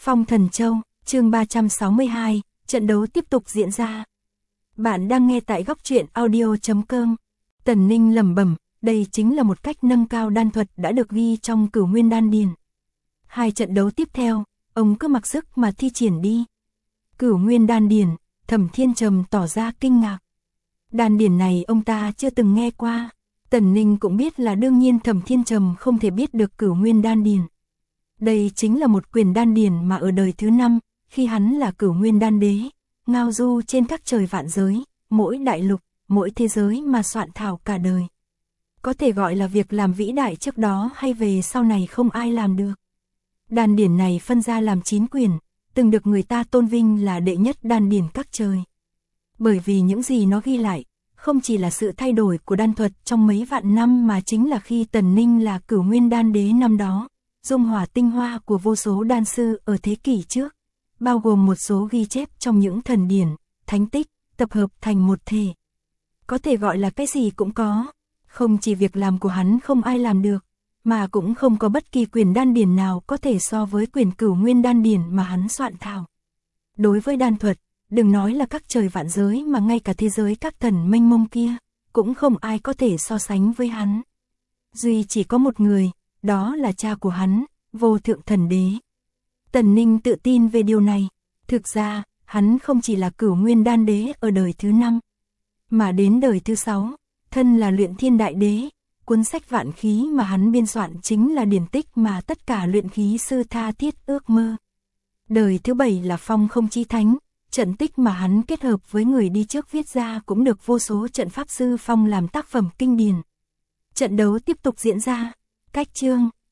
Phong Thần Châu, chương 362, trận đấu tiếp tục diễn ra. Bạn đang nghe tại góc truyện audio.com. Tần Ninh lẩm bẩm, đây chính là một cách nâng cao đan thuật đã được ghi trong Cửu Nguyên Đan Điển. Hai trận đấu tiếp theo, ông cứ mặc sức mà thi triển đi. Cửu Nguyên Đan Điển, Thẩm Thiên Trầm tỏ ra kinh ngạc. Đan điển này ông ta chưa từng nghe qua. Tần Ninh cũng biết là đương nhiên Thẩm Thiên Trầm không thể biết được Cửu Nguyên Đan Điển. Đây chính là một quyền đan điển mà ở đời thứ 5, khi hắn là Cửu Nguyên Đan Đế, ngao du trên các trời vạn giới, mỗi đại lục, mỗi thế giới mà soạn thảo cả đời. Có thể gọi là việc làm vĩ đại trước đó hay về sau này không ai làm được. Đan điển này phân ra làm 9 quyển, từng được người ta tôn vinh là đệ nhất đan điển các trời. Bởi vì những gì nó ghi lại, không chỉ là sự thay đổi của đan thuật trong mấy vạn năm mà chính là khi Tần Ninh là Cửu Nguyên Đan Đế năm đó, dung hòa tinh hoa của vô số đan sư ở thế kỷ trước, bao gồm một số ghi chép trong những thần điển, thánh tích, tập hợp thành một thể. Có thể gọi là cái gì cũng có, không chỉ việc làm của hắn không ai làm được, mà cũng không có bất kỳ quyển đan điển nào có thể so với quyển Cửu Nguyên Đan Điển mà hắn soạn thảo. Đối với đan thuật, đừng nói là các trời vạn giới mà ngay cả thế giới các thần mênh mông kia, cũng không ai có thể so sánh với hắn. Duy chỉ có một người, đó là cha của hắn, Vô Thượng Thần Đế. Tần Ninh tự tin về điều này. Thực ra, hắn không chỉ là Cửu Nguyên Đan Đế ở đời thứ 5, mà đến đời thứ 6, thân là Luyện Thiên Đại Đế. Cuốn sách vạn khí mà hắn biên soạn chính là điển tích mà tất cả luyện khí sư tha thiết ước mơ. Đời thứ 7 là Phong Không Chí Thánh, trận tích mà hắn kết hợp với người đi trước viết ra cũng được vô số trận pháp sư phong làm tác phẩm kinh điển. Trận đấu tiếp tục diễn ra. Cách chương